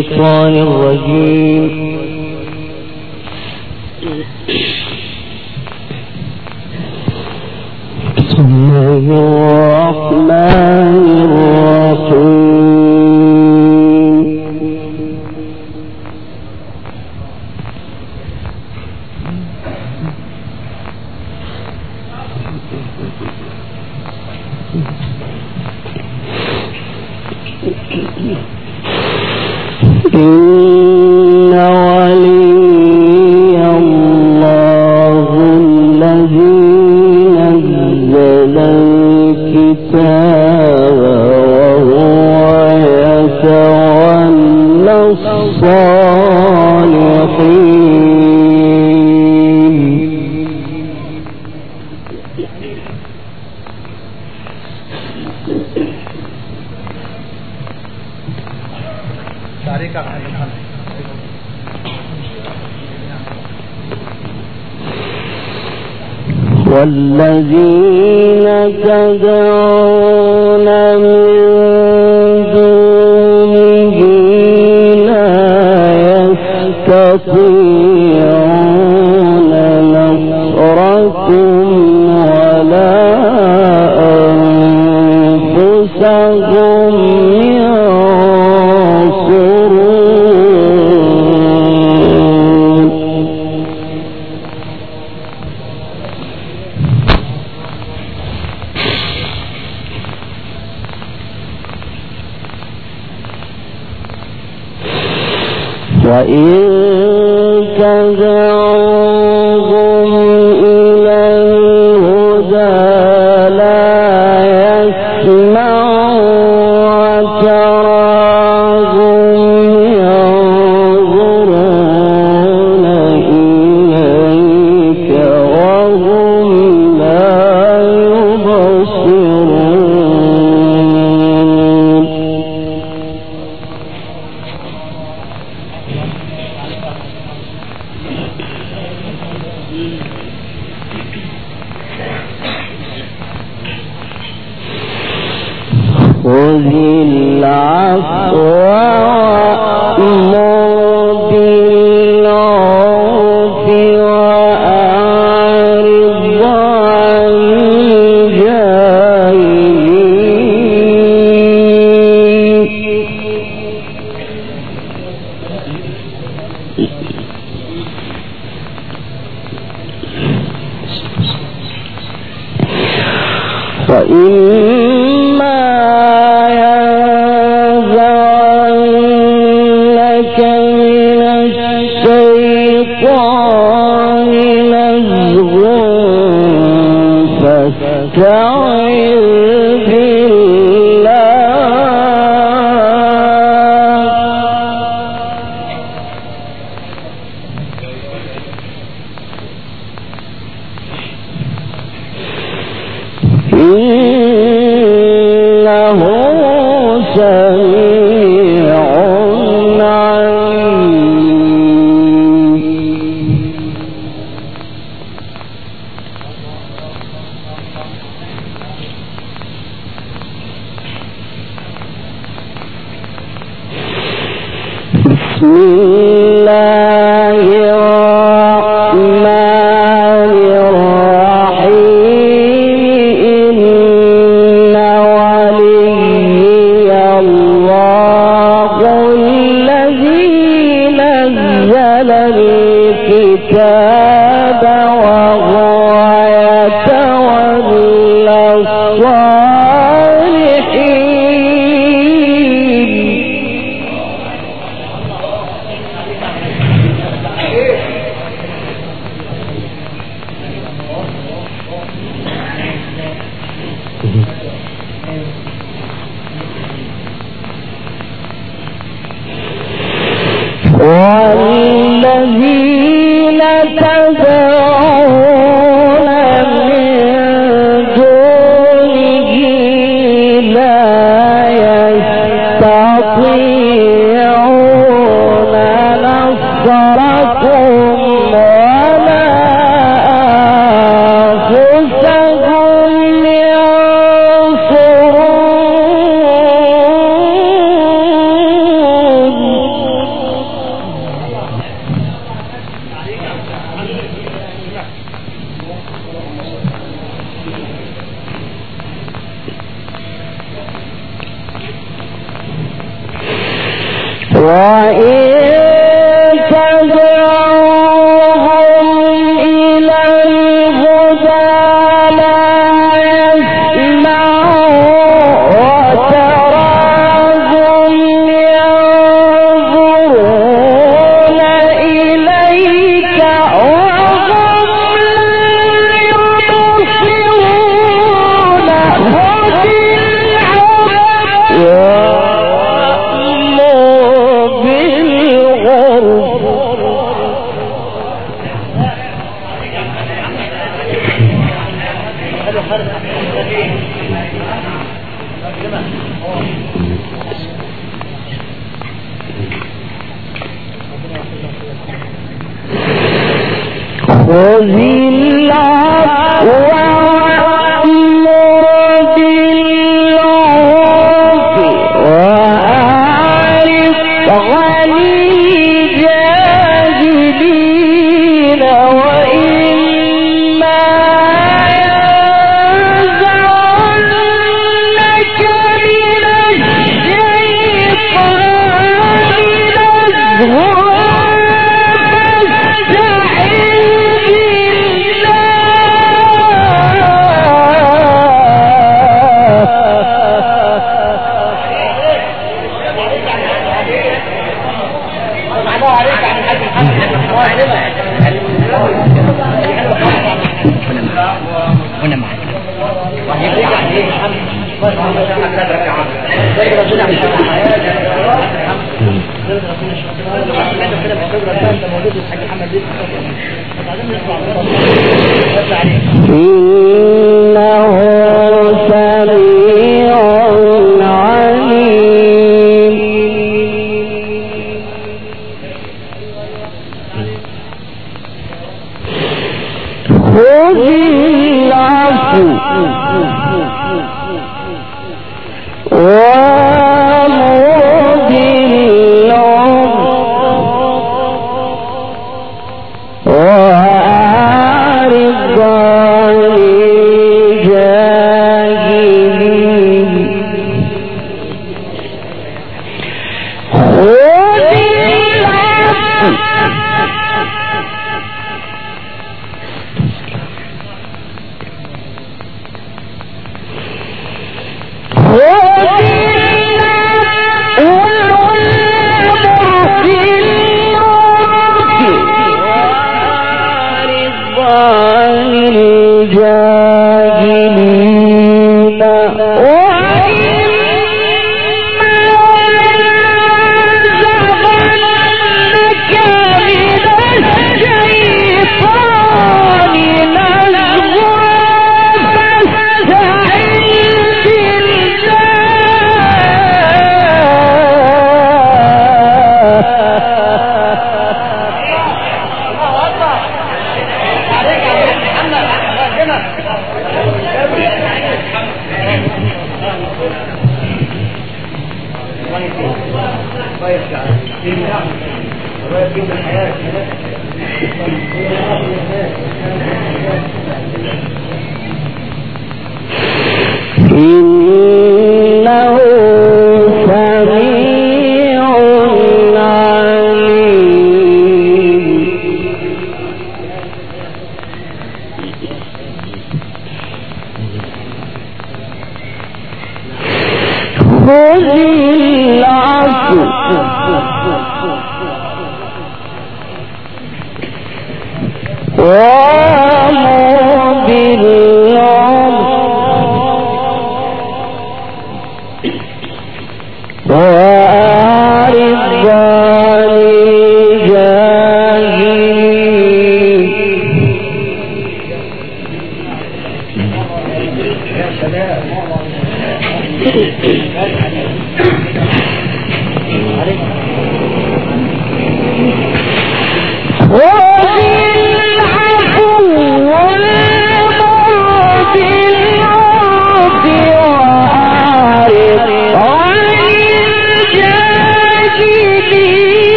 الشيطان الرجيم. بسم الله الرحمن الرحيم. إن ولي الله الذي نزل الكتاب وهو يتولى الصالحين. والذين تدعون من دونه لا يستطيعون نصركم ولا أنفسهم وإن تدعوهم إلى الهدى لا يسمعوا وتراهم ينظرون إليك وهم لا يبصرون. خذ العفو وأمر بالعرف وأعرض عن الجاهلين. وإما ينزغنك من الشيطان نزغ فاستعذ بالله. إنه سميع عليم. بسم الله الرحمن الرحيم. إن ولي الله الذي نزل الكتاب وهو يتولى الصالحين. والذين تدعون من دونه لا يستطيعون نصركم ولا أنفسهم ينصرون.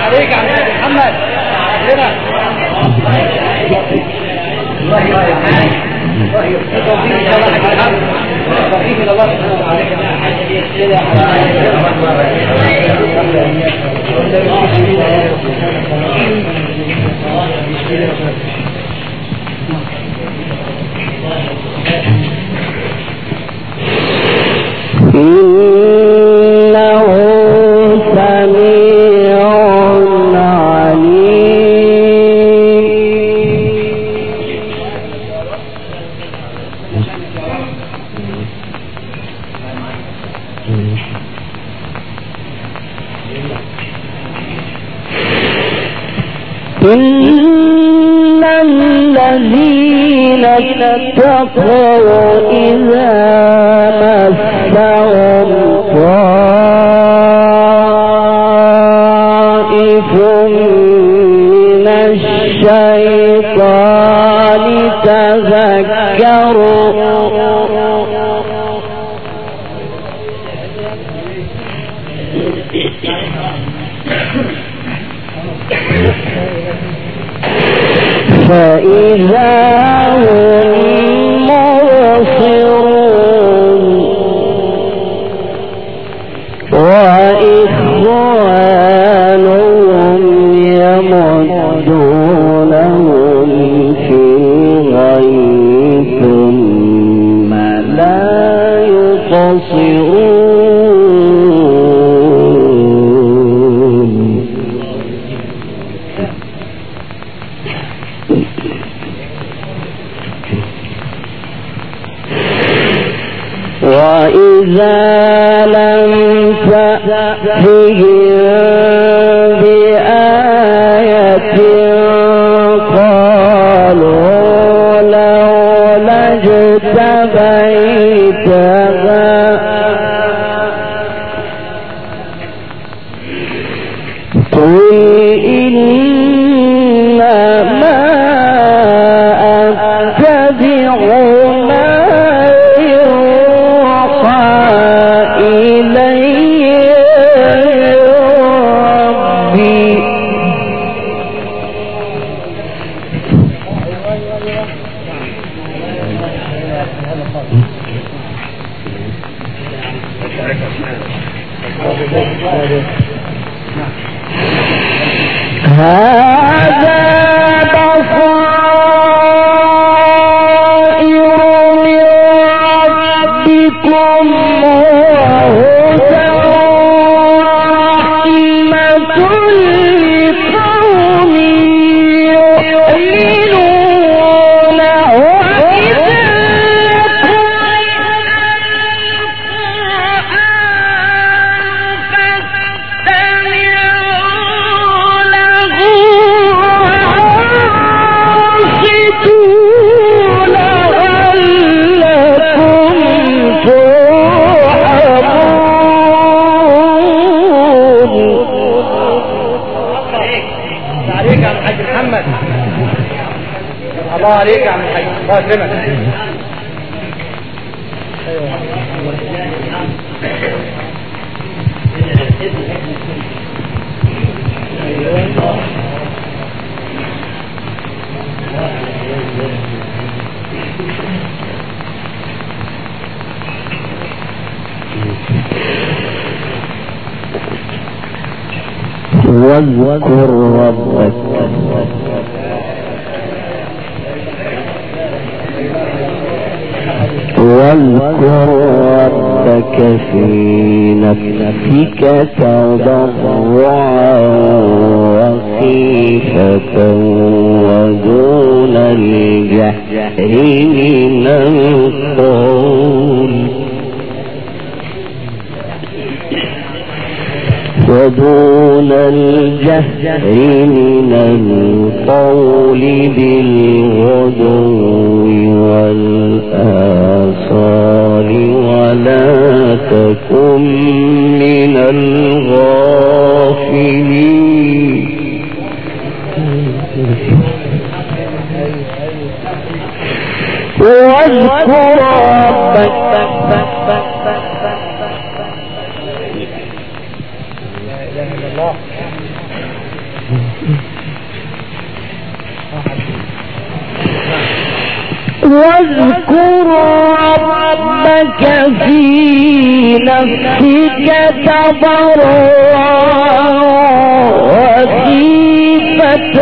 عليك يا محمد ربنا توفيق من الله سبحانه إنه سميع إن الذين اتقوا إذا مسهم طائف من الشيطان تذكروا فإذا هم مبصرون وإخوانهم يمدونهم في الغي ثم لا يقصرون وإذا لم تأتهم بآية قالوا لولا اجتبيتها قل إنما أتبع هذا بصائر من ربكم وهدى ورحمة لقوم يؤمنون وإذا الله عليك يا عم الحاج الله يسلمك واذكر ربك واذكر ربك في نفسك تضرعا وخيفة ودون الجهر من القول من القول بالغدو والآصال ولا تكن من الغافلين واذكر ربك واذكر ربك في نفسك تضرعا وخيفة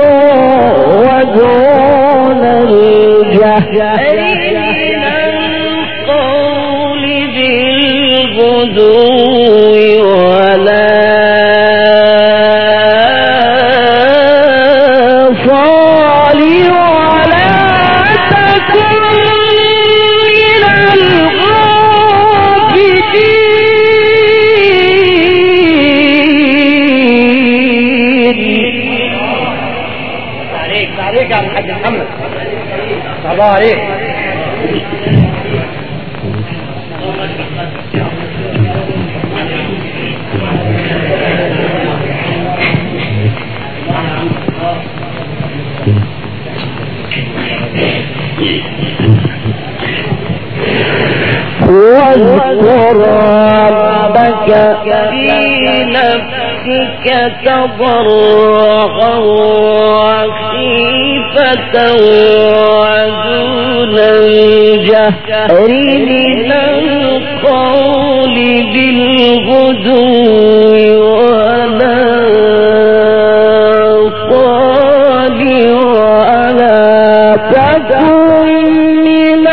ودون الجهر من القول بالغدو ولا الله عليك. واذكر ربك في نفسك تضرعا وخيفة ودون الجهر من القول بالغدو ولا صال ولا تكن من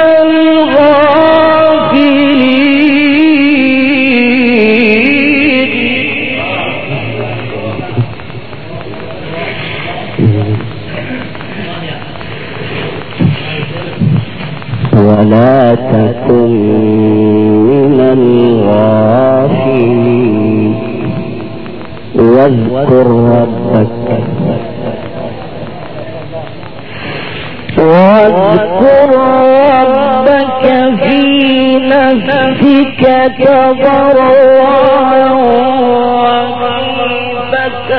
ولا تكن من الغافلين واذكر ربك في نفسك تضرعا وخيفة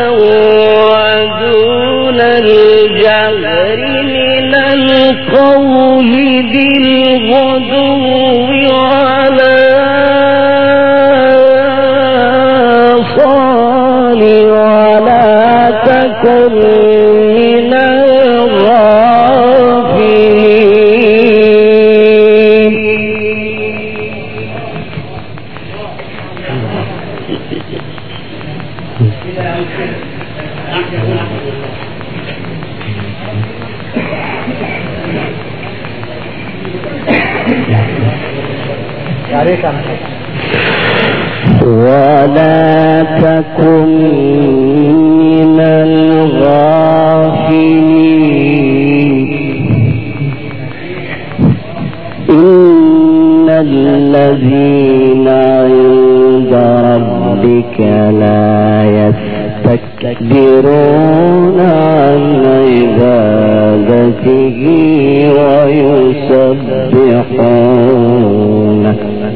ودون الجهر من القول بالغدو ولا صال ولا تكن من الغافلين ولا تكن من الغافلين إن الذين عند ربك لا يستكبرون عن عبادته ويسبحونه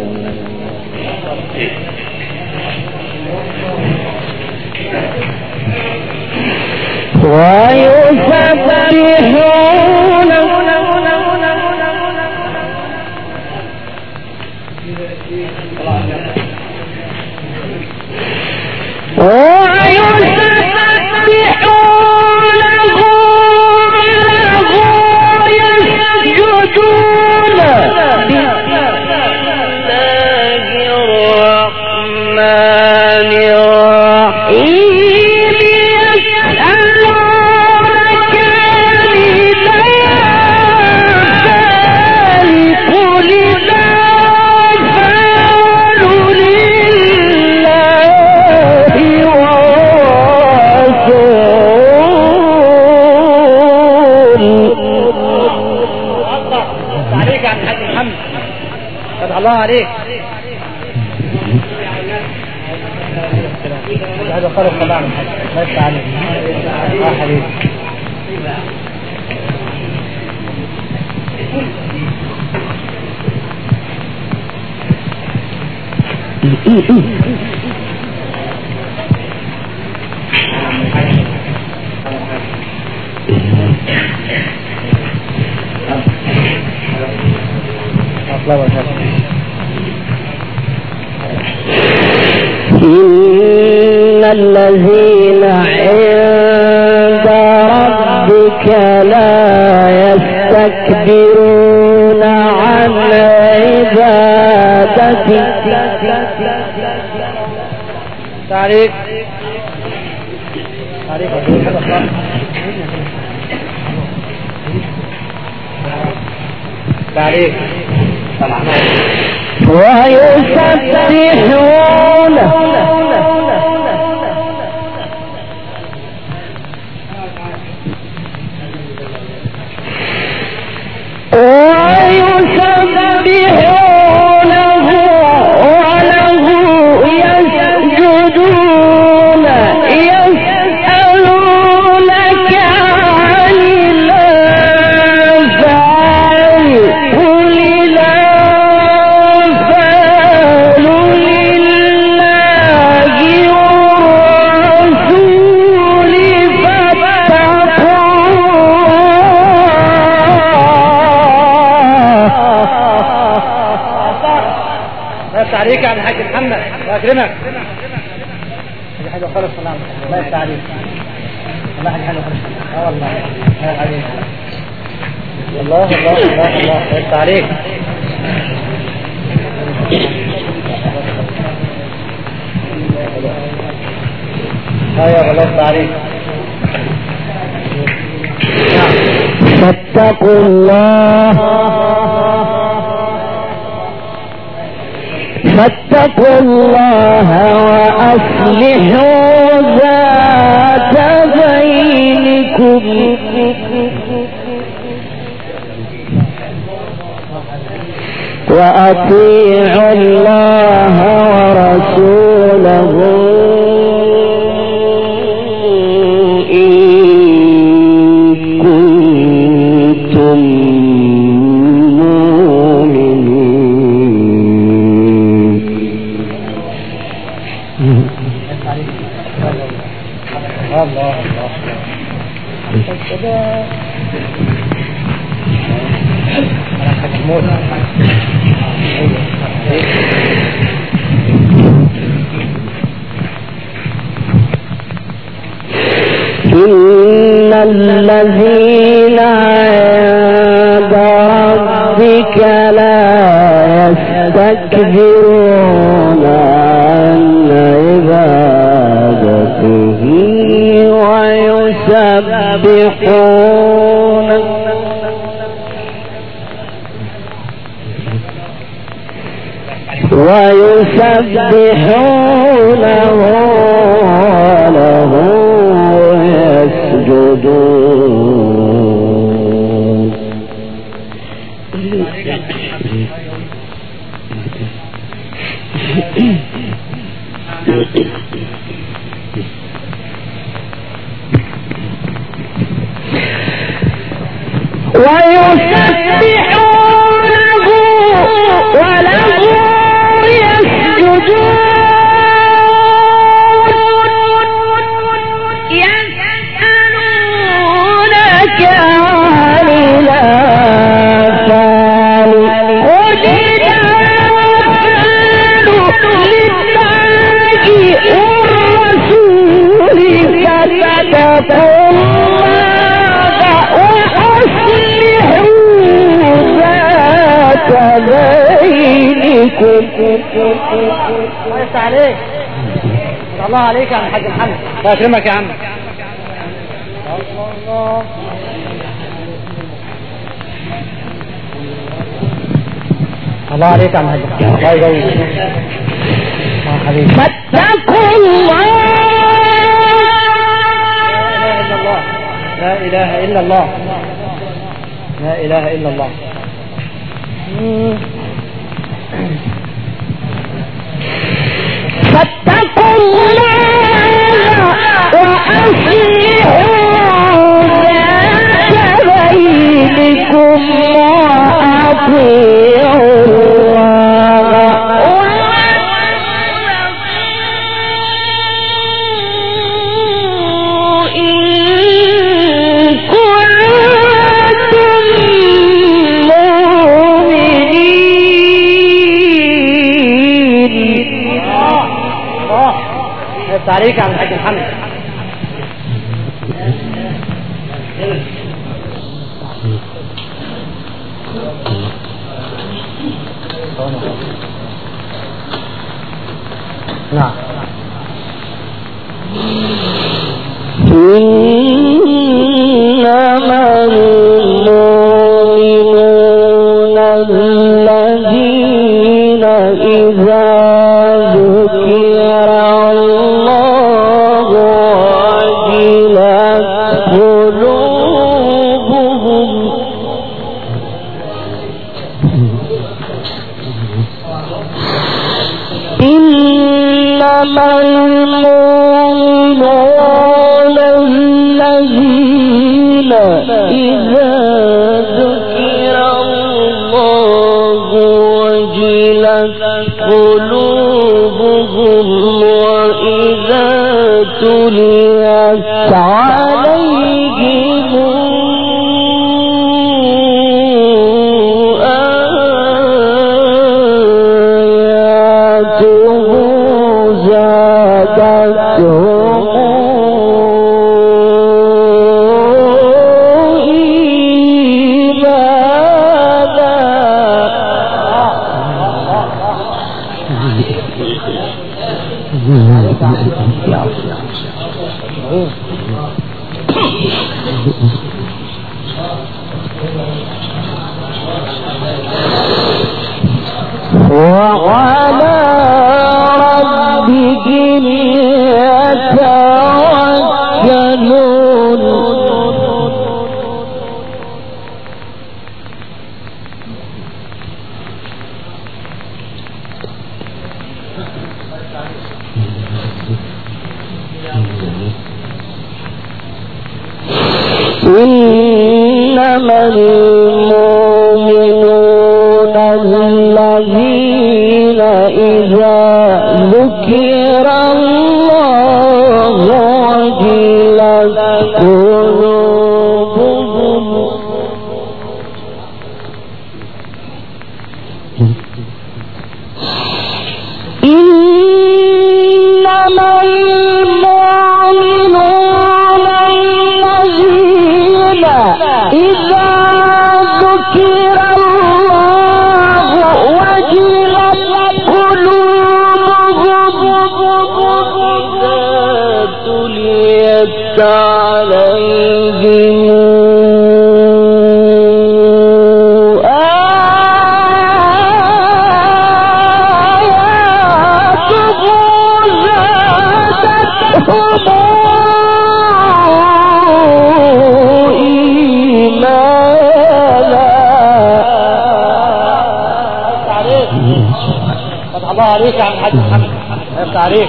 الله عليك. هذا خلق طبعا ما يستعمل حبيبي. إن الذين عند ربك لا يستكبرون تعليق تعليق ويسبحون عليك عن الحاج محمد واكرمك. هذه حاجه خالص والله. الله يفتح عليك. والله حاجه حلوه خالص. والله. الله الله الله الله يفتح عليك. ايوه الله يفتح عليك. فاتقوا الله وأصلحوا ذات بينكم وأطيعوا الله ورسوله إن كنتم الله الله إن الذين عند ربك لا يستكبرون عن عبادته ويسبحونه وله يسجدون ويسبحونه وله يسجدون يسألونك عن الأنفال قل الأنفال لله والرسول فاتقوا الله وأصلحوا ذات بينكم. الله يفتح عليك. الله عليك يا عم الحاج محمد. الله يكرمك يا عم. الله عليك يا عم الحاج محمد. الله يجوزك. فاتقوا الله. لا إله إلا الله. لا إله إلا الله. فاتقوا الله وأصلحوا ذات بينكم وأطيعوا عليك عن الحاج محمد. نعم وعلى ربهم يتوكلون إنما المؤمنون الذين إذا ذكر الله وجلت قلوبهم إنما المؤمنون الذين إذا ذكر الله وجلت قلوبهم تليت عليهم الله عليك يا عم الحاج محمد. يفتح عليك.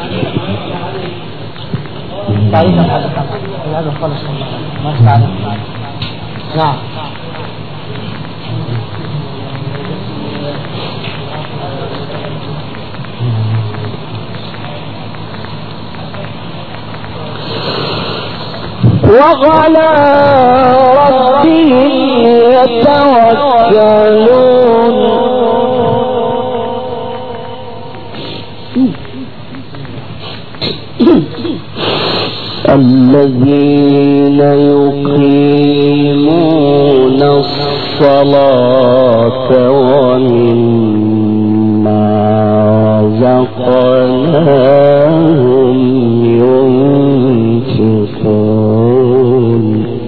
تعريف يا حاج محمد. هذا خالص ما يفتح عليك. نعم. وعلى ربهم يتوكلون الذين يقيمون الصلاة ومما رزقناهم ينفقون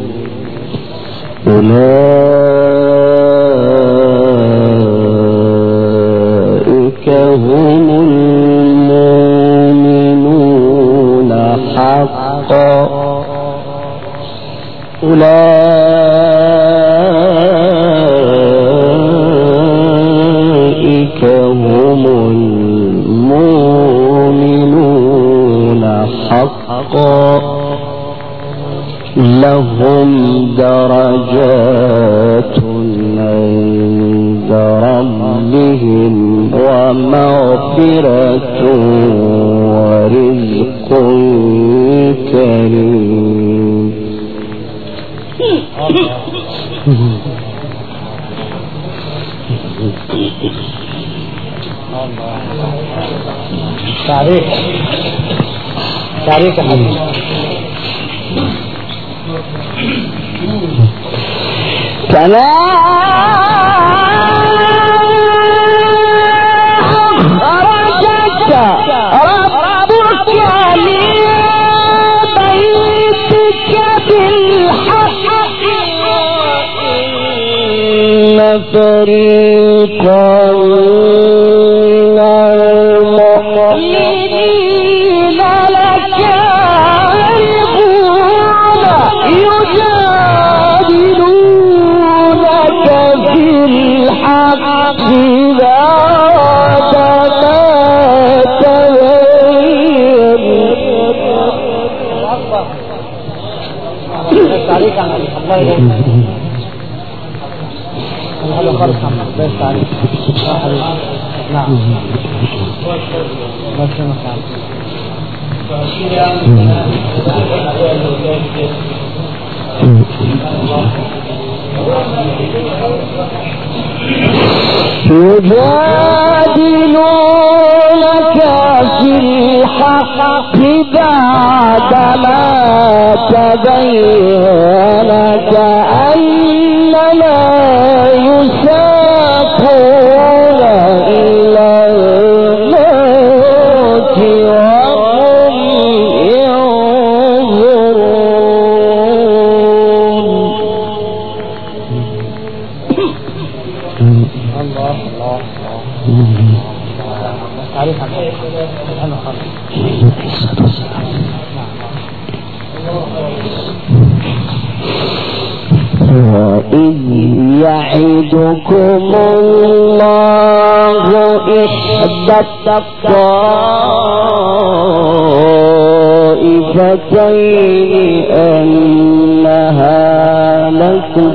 أولئك هم المؤمنون حقا أولئك هم المؤمنون حقا لهم درجات عند ربهم ومغفرة ورزق كريم. تعريف يا حبيبي. كما أخرجك ربك من بيتك بالحق إن فريقا من المؤمنين لكارهون يجادلونك في الحق بعدما تبين. عليك عن الله يرحمه. هذا خالص محمد بس عليك. نعم. بس يجادلونك في الحق بعدما تبين كأنما يساقون إلى الموت وهم ينظرون. الله الله تعريف عن سبحانه خالص. وإذ يعدكم الله إحدى الطائفتين أنها لكم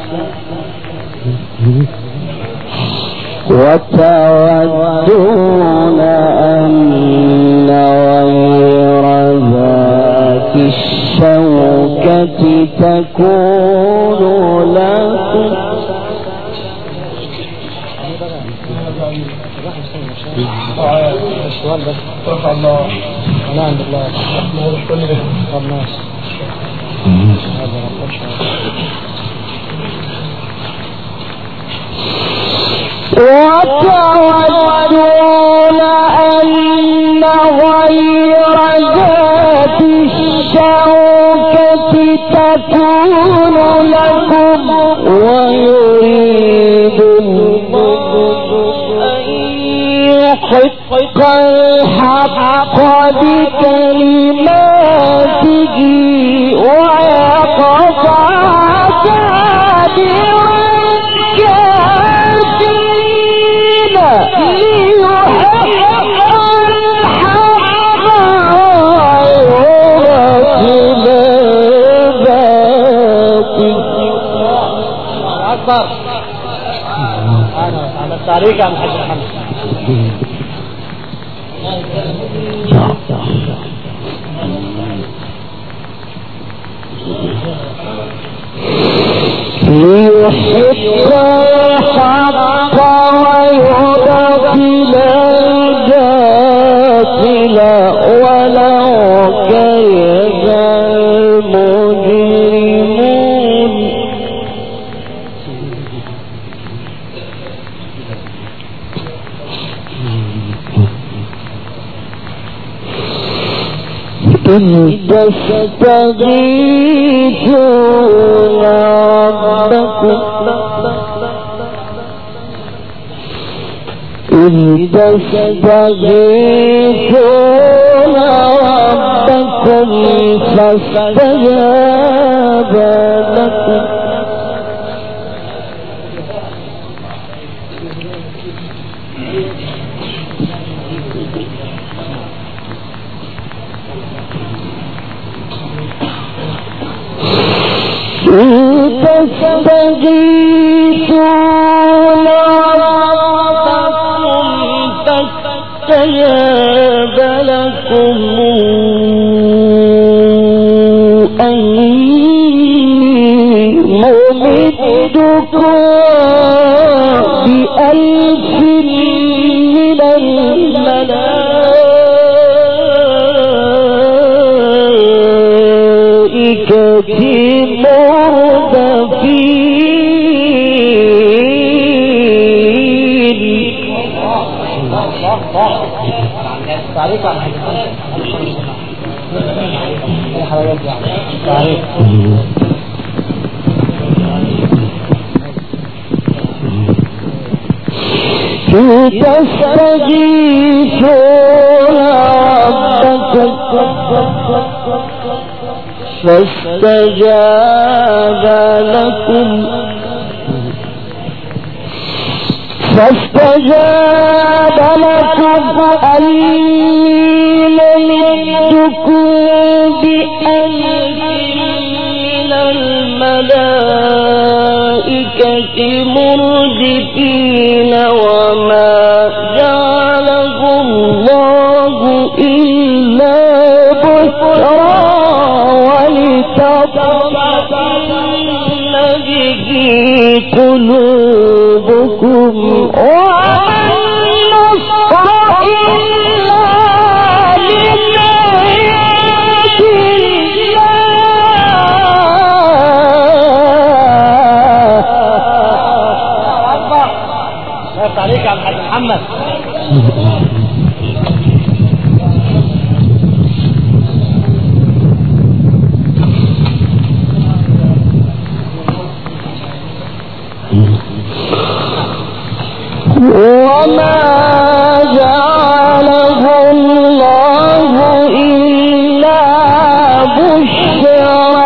وتودون أن غير ذات الشوكة تكون لكم وتودون أن غير ذات الشوكة تكون لكم ويريد الله أن يحق الحق بكلماته ويقطع دابر الكافرين ليحق الحق ويبطل الباطل. أكبر على التعليق عن حج محمد. ليحق الحق ويبطل الباطل ولو كره المجرمون. إذ تستغيثون ربكم فاستجاب لكم تستغيثون ربكم فاستجاب لكم أني ممدكم بألف من الملائكة تعريف عن تعريف تستغيثون ربكم فاستجاب لكم أني ممدكم بألف من الملائكة مردفين وما جعله الله إلا تطمئن به قلوبكم والنصر إلا من عند الله. الله عليك يا الحاج محمد. وما جعله الله إلا بشرى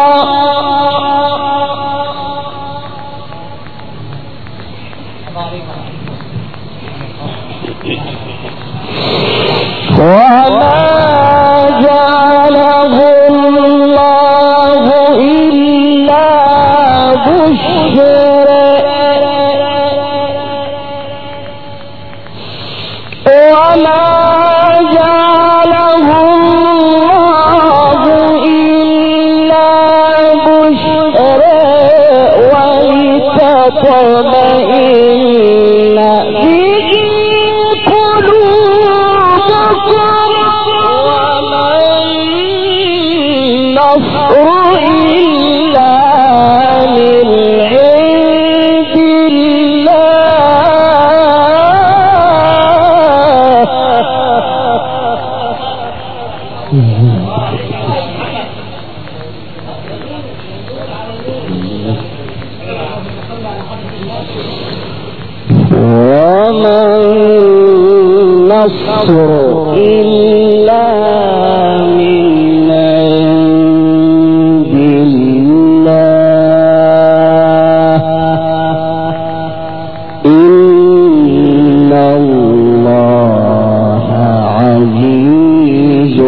إلا من عند الله إن الله عزيز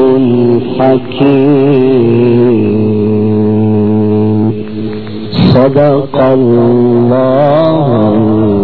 حكيم صدق الله